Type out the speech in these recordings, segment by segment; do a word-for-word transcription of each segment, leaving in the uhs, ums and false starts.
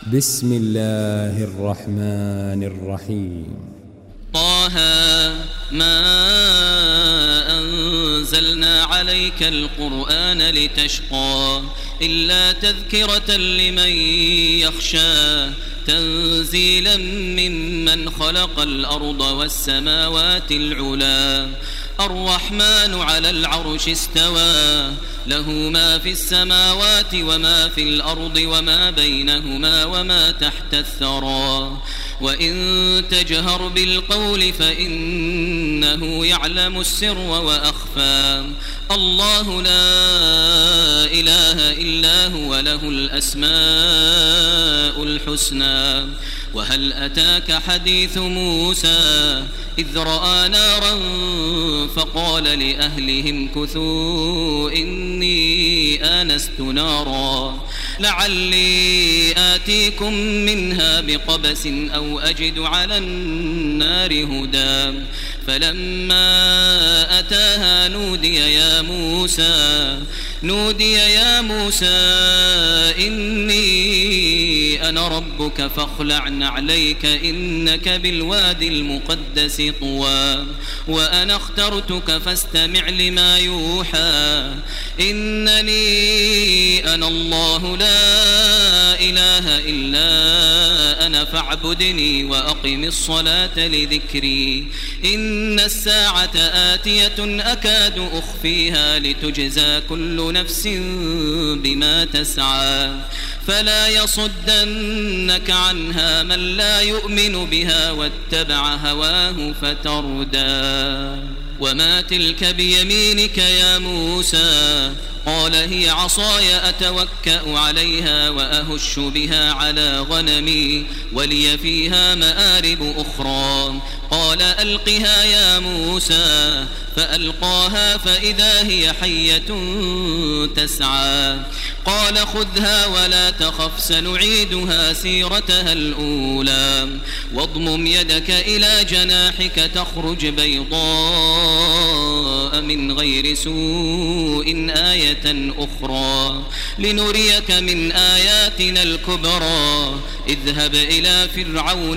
بسم الله الرحمن الرحيم. طه ما أنزلنا عليك القرآن لتشقى إلا تذكرة لمن يخشى تنزيلا ممن خلق الأرض والسماوات العلا الرحمن على العرش استوى له ما في السماوات وما في الأرض وما بينهما وما تحت الثرى وإن تجهر بالقول فإنه يعلم السر وأخفى الله لا إله إلا هو له الأسماء الحسنى وهل أتاك حديث موسى إذ رأى نارا فقال لأهلهم كثوا إني آنست نارا لعلي آتيكم منها بقبس أو أجد على النار هدى فلما أتاها نودي يا موسى نودي يا موسى إني أنا ربك فاخلع نعليك إنك بالوادي المقدس طوى وأنا اخترتك فاستمع لما يوحى إنني أنا الله لا إله إلا أنا فاعبدني وأقم الصلاة لذكري إن الساعة آتية أكاد أخفيها لتجزى كل نفس بما تسعى فلا يصدنك عنها من لا يؤمن بها واتبع هواه فتردى وما تلك بيمينك يا موسى قال هي عصاي أتوكأ عليها وأهش بها على غنمي ولي فيها مآرب أخرى قال ألقها يا موسى فألقاها فإذا هي حية تسعى قال خذها ولا تخف سنعيدها سيرتها الأولى واضمم يدك إلى جناحك تخرج بيضاء من غير سوء آية أخرى لنريك من آياتنا الكبرى اذهب إلى فرعون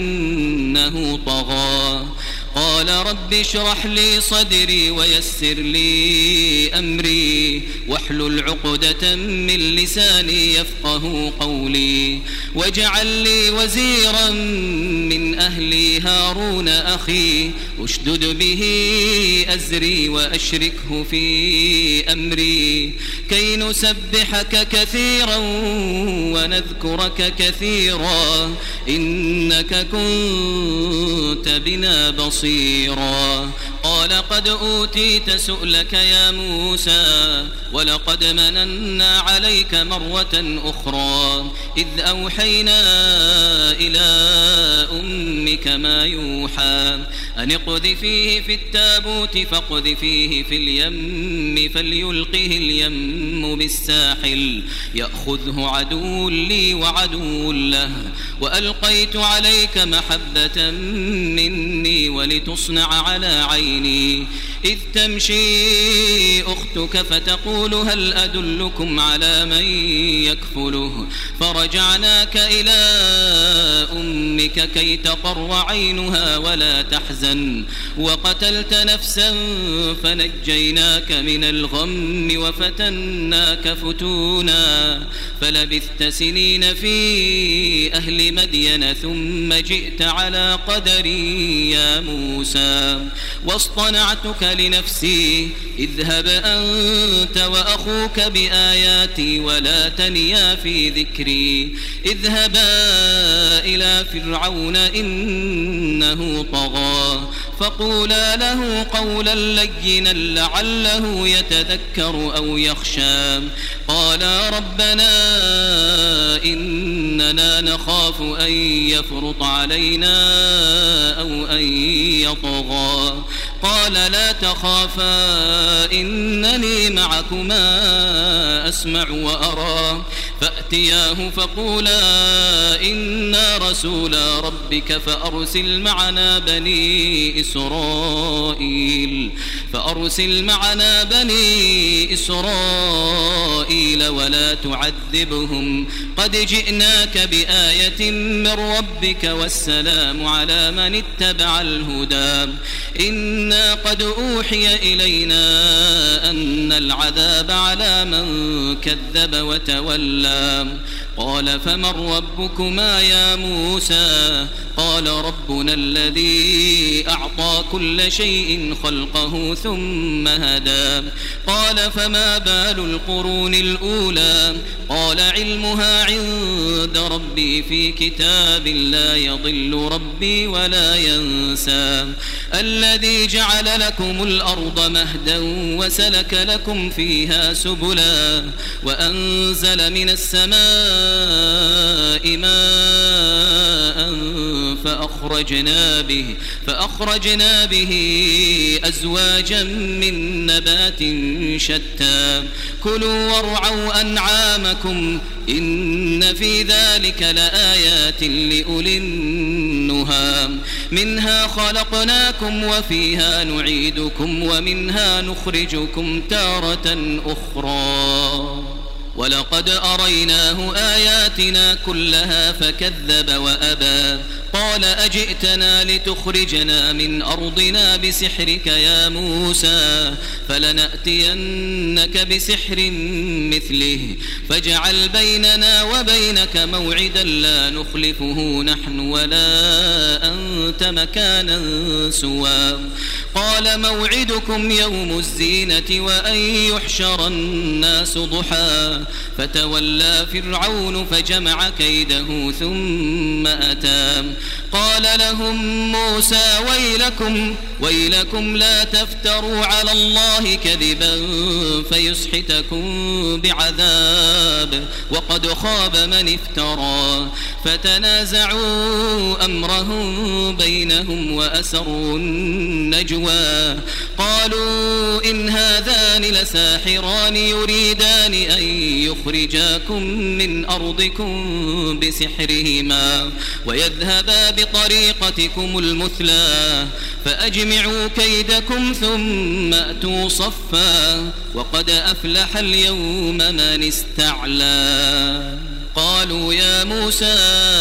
إنه طغى قال رب اشرح لي صدري ويسر لي أمري واحلل عقدة من لساني يفقه قولي واجعل لي وزيرا من أهلي هارون أخي اشدد به أزري وأشركه في أمري كي نسبحك كثيرا ونذكرك كثيرا إنك كنت بنا بصيرا قال قد أوتيت سؤلك يا موسى ولقد مننا عليك مرة أخرى إذ أوحينا إلى أمك ما يوحى أن اقذفيه في التابوت فاقذفيه في اليم فليلقه اليم بالساحل يأخذه عدو لي وعدو له وألقيت عليك محبة مني ولتصنع على عيني إذ تمشي أختك فتقول هل أدلكم على من يكفله فرجعناك إلى أمك كي تقر عينها ولا تحزن وقتلت نفسا فنجيناك من الغم وفتناك فتونا فلبثت سنين في أهل مدين ثم جئت على قدري يا موسى واصطنعتك لنفسي اذهب أنت وأخوك بآياتي ولا تنيا في ذكري اذهبا إلى فرعون إنه طغى فقولا له قولا لينا لعله يتذكر أو يخشى قالا ربنا إننا نخاف أن يفرط علينا أو أن يطغى قال لا تخافا إنني معكما أسمع وأرى فأتياه فقولا إنا رسولا ربك فأرسل معنا بني إسرائيل فأرسل معنا بني إسرائيل ولا تعذبهم قد جئناك بآية من ربك والسلام على من اتبع الهدى إنا قد أوحي إلينا أن العذاب على من كذب وتولى قال فمن ربكما يا موسى قال ربنا الذي أعطى كل شيء خلقه ثم هدى قال فما بال القرون الأولى قال علمها عند ربي في كتاب لا يضل ربي ولا ينسى الذي جعل لكم الأرض مهدا وسلك لكم فيها سبلا وأنزل من السماء ماء فأخرجنا به فأخرجنا به أزواجا من نبات شتى كلوا وارعوا أنعامكم إن في ذلك لآيات لأولي النهى منها خلقناكم وفيها نعيدكم ومنها نخرجكم تارة أخرى ولقد أريناه آياتنا كلها فكذب وأبى قال أجئتنا لتخرجنا من أرضنا بسحرك يا موسى فلنأتينك بسحر مثله فاجعل بيننا وبينك موعدا لا نخلفه نحن ولا أنت مكانا سوى قال موعدكم يوم الزينة وأن يحشر الناس ضحى فتولى فرعون فجمع كيده ثم أتى قال لهم موسى ويلكم ويلكم لا تفتروا على الله كذبا فيسحتكم بعذاب وقد خاب من افترى فتنازعوا أمرهم بينهم وأسروا النجوى قالوا إن هذان لساحران يريدان أن يخرجاكم من أرضكم بسحرهما ويذهبا بطريقتكم المثلى فأجمعوا كيدكم ثم أتوا صفا وقد أفلح اليوم من استعلى قالوا يا موسى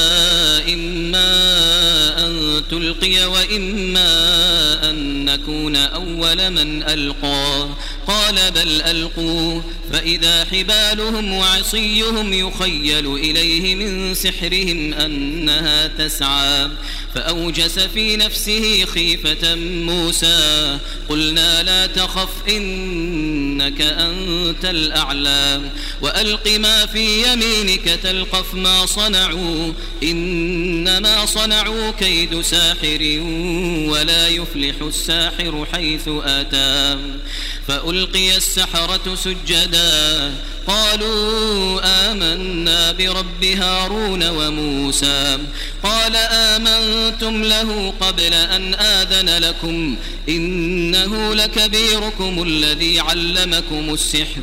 إما أن تلقي وإما أن نكون أول من ألقى قال بل ألقوا فإذا حبالهم وعصيهم يخيل إليه من سحرهم أنها تسعى فأوجس في نفسه خيفة موسى قلنا لا تخف إنك أنت الأعلى وألق ما في يمينك تلقف ما صنعوا إنما صنعوا كيد ساحر ولا يفلح الساحر حيث أتى فألقي السحرة سجدا قالوا آمنا برب هارون وموسى قال آمنتم له قبل أن آذن لكم إنه لكبيركم الذي علمكم السحر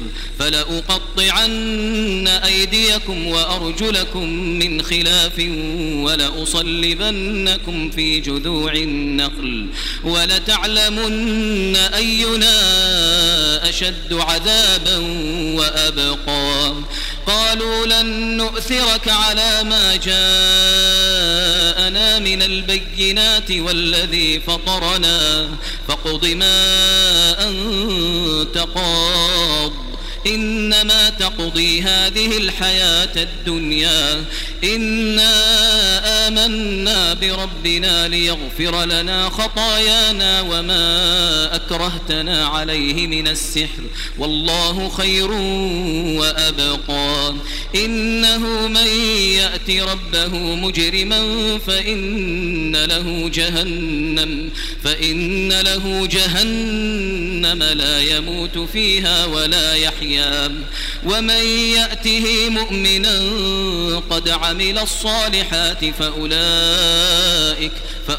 فلأقطعن أيديكم وأرجلكم من خلاف ولأصلبنكم في جذوع النخل ولتعلمن أينا أشد عذابا وأبقى قالوا لن نؤثرك على ما جاءنا من البينات والذي فطرنا فاقض ما أنت قاض إنما تقضي هذه الحياة الدنيا إنا آمنا بربنا ليغفر لنا خطايانا وما أكرهتنا عليه من السحر والله خير وأبقى إنه من يأت ربه مجرما فإن له جهنم فإن له جهنم لا يموت فيها ولا يحيا ومن يأته مؤمنا قد عمل الصالحات فأولئك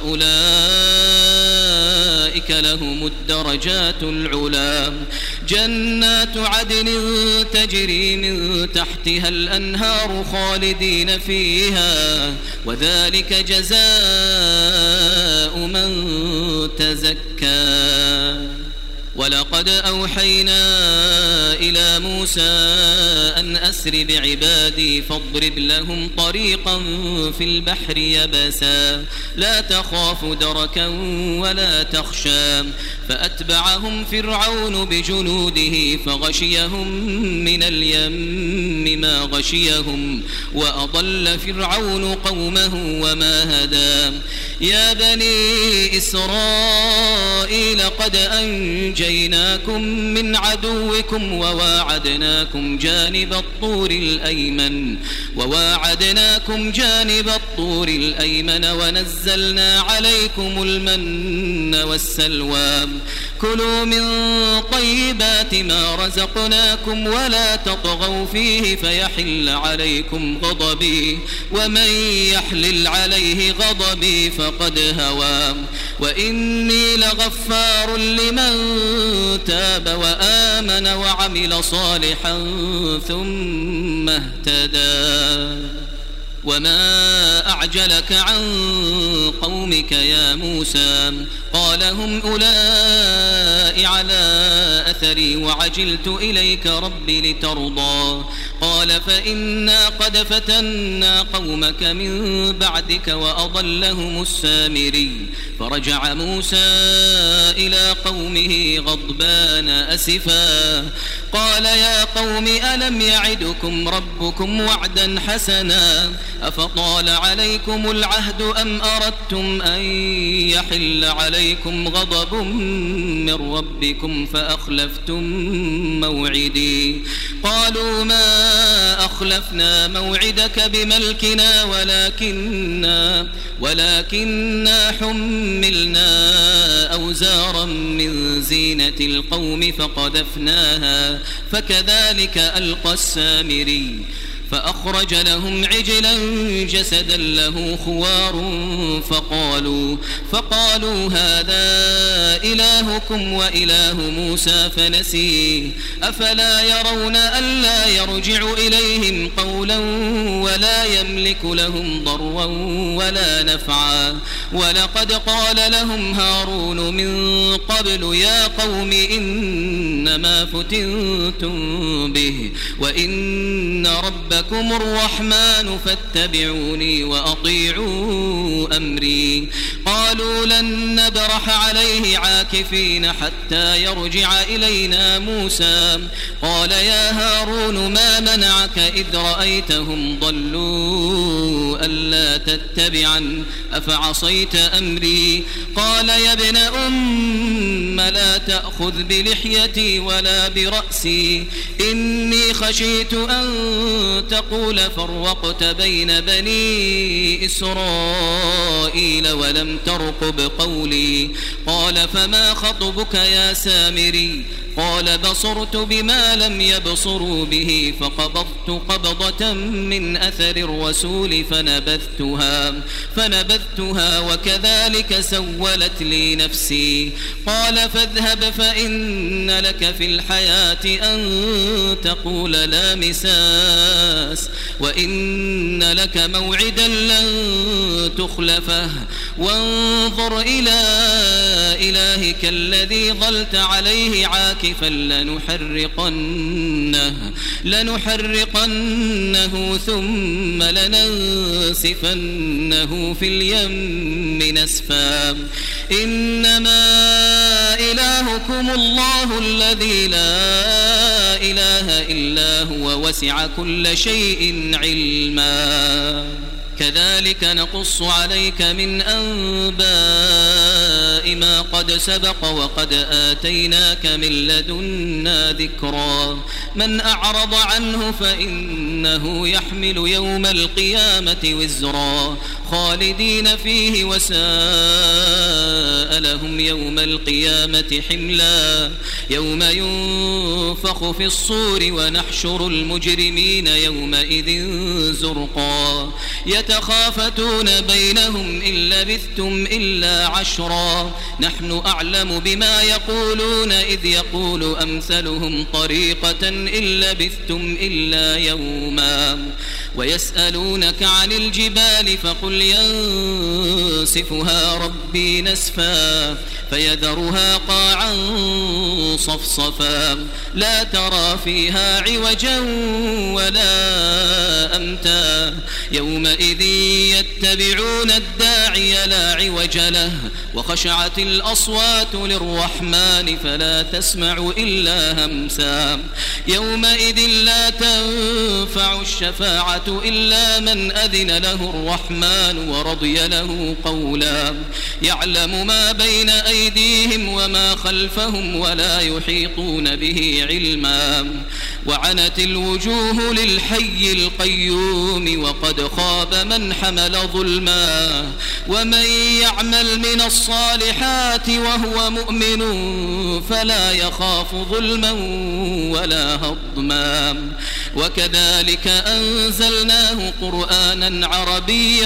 فأولئك لهم الدرجات العلى جنات عدن تجري من تحتها الأنهار خالدين فيها وذلك جزاء من تزكى ولقد أوحينا إلى موسى أن أسر بعبادي فاضرب لهم طريقا في البحر يبسا لا تخاف دركا ولا تخشى فأتبعهم فرعون بجنوده فغشيهم من اليم ما غشيهم وأضل فرعون قومه وما هدى يا بني إسرائيل قد أنجيناكم من عدوكم وواعدناكم جانب الطور الأيمن وواعدناكم جانب الطور الأيمن ونزلنا عليكم المن والسلوى كلوا من طيبات ما رزقناكم ولا تطغوا فيه فيحل عليكم غضبي ومن يحلل عليه غضبي فقد هوى وإني لغفار لمن تاب وآمن وعمل صالحا ثم اهتدى وما أعجلك عن قومك يا موسى قال هم أولئك على أثري وعجلت إليك ربي لترضى قال فإنا قد فتنا قومك من بعدك وأضلهم السامري فرجع موسى إلى قومه غضبان أسفا قال يا قوم ألم يعدكم ربكم وعدا حسنا أفطال عليكم العهد أم أردتم أن يحل عليكم غضب من ربكم فأخلفتم موعدي قالوا ما أخلفنا موعدك بملكنا ولكننا ولكننا حملنا أوزارا من زينة القوم فقذفناها فكذلك ألقى السامري فأخرج لهم عجلا جسدا له خوار فقالوا فقالوا هذا إلهكم وإله موسى فنسيه أفلا يرون ألا يرجع إليهم قولا ولا يملك لهم ضرا ولا نفعا ولقد قال لهم هارون من قبل يا قوم إنما فتنتم به وإن ربكم الرحمن فاتبعوني وأطيعوا أمري قالوا لن نبرح عليه عاكفين حتى يرجع إلينا موسى قال يا هارون ما منعك إذ رأيتهم ضلوا ألا تتبعا أفعصيت أمري قال يا ابن أم لا تأخذ بلحيتي ولا برأسي إني خشيت أن تقول فرقت بين بني إسرائيل ولم ترقب قولي قال فما خطبك يا سامري قال بصرت بما لم يبصروا به فقبضت قبضة من أثر الرسول فنبذتها فنبذتها وكذلك سولت لي نفسي قال فاذهب فإن لك في الحياة أن تقول لا مساس وإن لك موعدا لن تخلفه وانظر إلى إلهك الذي ظلت عليه عاكفا لنحرقنه لنحرقنه ثم لننسفنه في اليم نسفا إنما إلهكم الله الذي لا إله إلا هو وسع كل شيء علما كذلك نقص عليك من أنباء ما قد سبق وقد آتيناك من لدنا ذكرا من أعرض عنه فإنه يحمل يوم القيامة وزرا خالدين فيه وساء لهم يوم القيامة حملا يوم ينفخ في الصور ونحشر المجرمين يومئذ زرقا يتخافتون بينهم إن لبثتم إلا عشرا نحن أعلم بما يقولون إذ يقول أمثلهم طريقة إن لبثتم إلا يوما ويسألونك عن الجبال فقل ينسفها ربي نسفا فيذرها قاعا صفصفا لا ترى فيها عوجا ولا أمتا يومئذ يتبعون الداعي لا عوج له وخشعت الأصوات للرحمن فلا تسمع إلا همسا يومئذ لا تنفع الشفاعة إلا من أذن له الرحمن ورضي له قولا يعلم ما بين أيديهم وما خلفهم ولا يحيطون به علما وعنت الوجوه للحي القيوم وقد خاب من حمل ظلما ومن يعمل من الصالحات وهو مؤمن فلا يخاف ظلما ولا هضما وكذلك أنزلناه قرآنا عربيا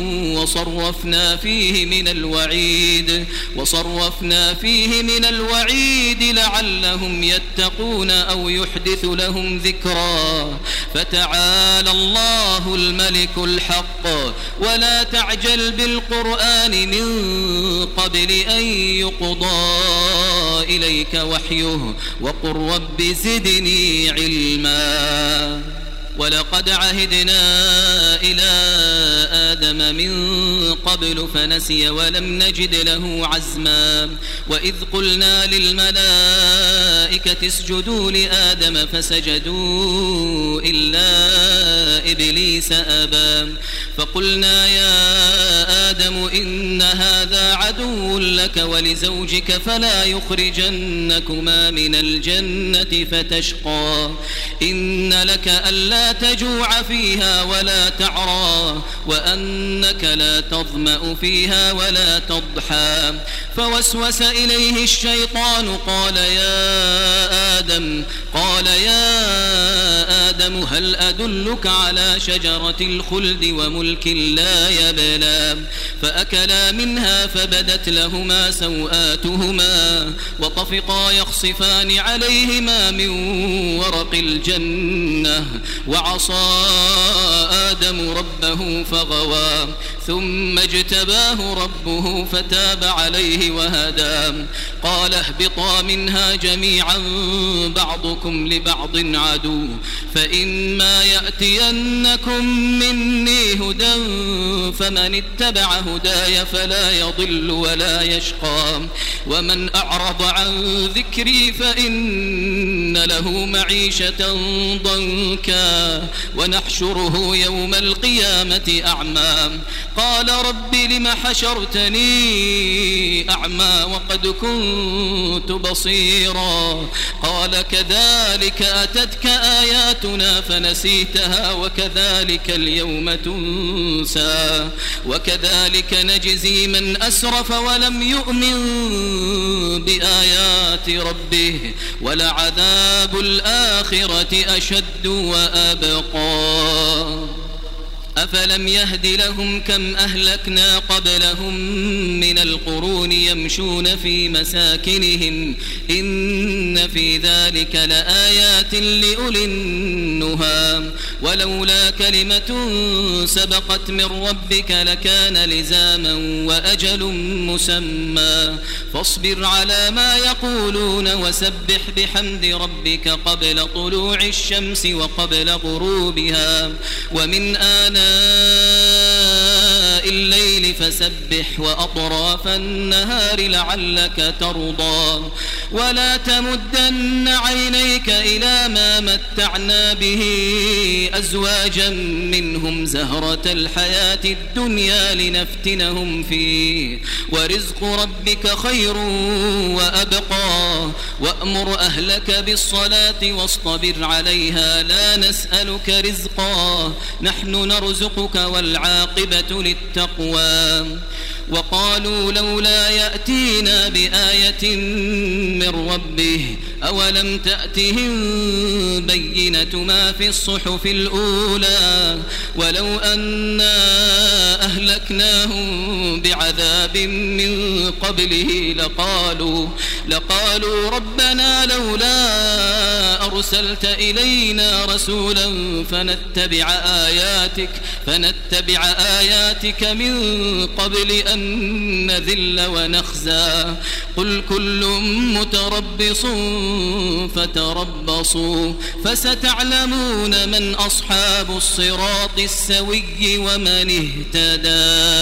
وصرفنا فيه من الوعيد وصرفنا فيه من الوعيد لعلهم يتقون أو يحدث لهم ذكرا فتعالى الله الملك الحق ولا تعجل بالقرآن من قبل أن يقضى إليك وحيه وقل رب زدني علما ولقد عهدنا إلى آدم من قبل فنسي ولم نجد له عزما وإذ قلنا للملائكة اسجدوا لآدم فسجدوا إلا إبليس أبى فقلنا يا آدم إن هذا عدو لك ولزوجك فلا يخرجنكما من الجنة فتشقى إن لك ألا تجوع فيها ولا تعرى وأنك لا تظمأ فيها ولا تضحى فوسوس إليه الشيطان قال يا آدم قال يا آدم هل أدلك على شجرة الخلد وملك لا يبلى فأكلا منها فبدت لهما سوآتهما وطفقا يخصفان عليهما من ورق الجنة وعصى آدم ربه فغوى ثم اجتباه ربه فتاب عليه وهدى قال اهبطا منها جميعا بعضكم لبعض عدو فإما يأتينكم مني هدى فمن اتبع هداي فلا يضل ولا يشقى ومن أعرض عن ذكري فإن له معيشة ضنكا ونحشره يوم القيامة أعمى قال رب لم حشرتني أعمى وقد كنت بصيرا قال كذلك أتتك آياتنا فنسيتها وكذلك اليوم تنسى وكذلك نجزي من أسرف ولم يؤمن بآيات ربه ولعذاب الآخرة أشد وأبقى أفلم يهد لهم كم أهلكنا قبلهم من القرون يمشون في مساكنهم إن في ذلك لآيات لأولي النهى ولولا كلمة سبقت من ربك لكان لزاما وأجل مسمى فاصبر على ما يقولون وسبح بحمد ربك قبل طلوع الشمس وقبل غروبها ومن آناء الليل فسبح وأطراف النهار لعلك ترضى ولا تمدن عينيك إلى ما متعنا به أزواجا منهم زهرة الحياة الدنيا لنفتنهم فيه ورزق ربك خير وأبقى وأمر أهلك بالصلاة واصطبر عليها لا نسألك رزقا نحن نرزقك والعاقبة للتقوى وقالوا لولا يأتينا بآية من ربه أولم تأتهم بينة ما في الصحف الأولى ولو أنا أهلكناهم بعذاب كتاب من قبله لقالوا لقالوا ربنا لولا أرسلت إلينا رسولا فنتبع آياتك فنتبع آياتك من قبل أن نذل ونخزى قل كل متربص فتربصوا فستعلمون من أصحاب الصراط السوي ومن اهتدى.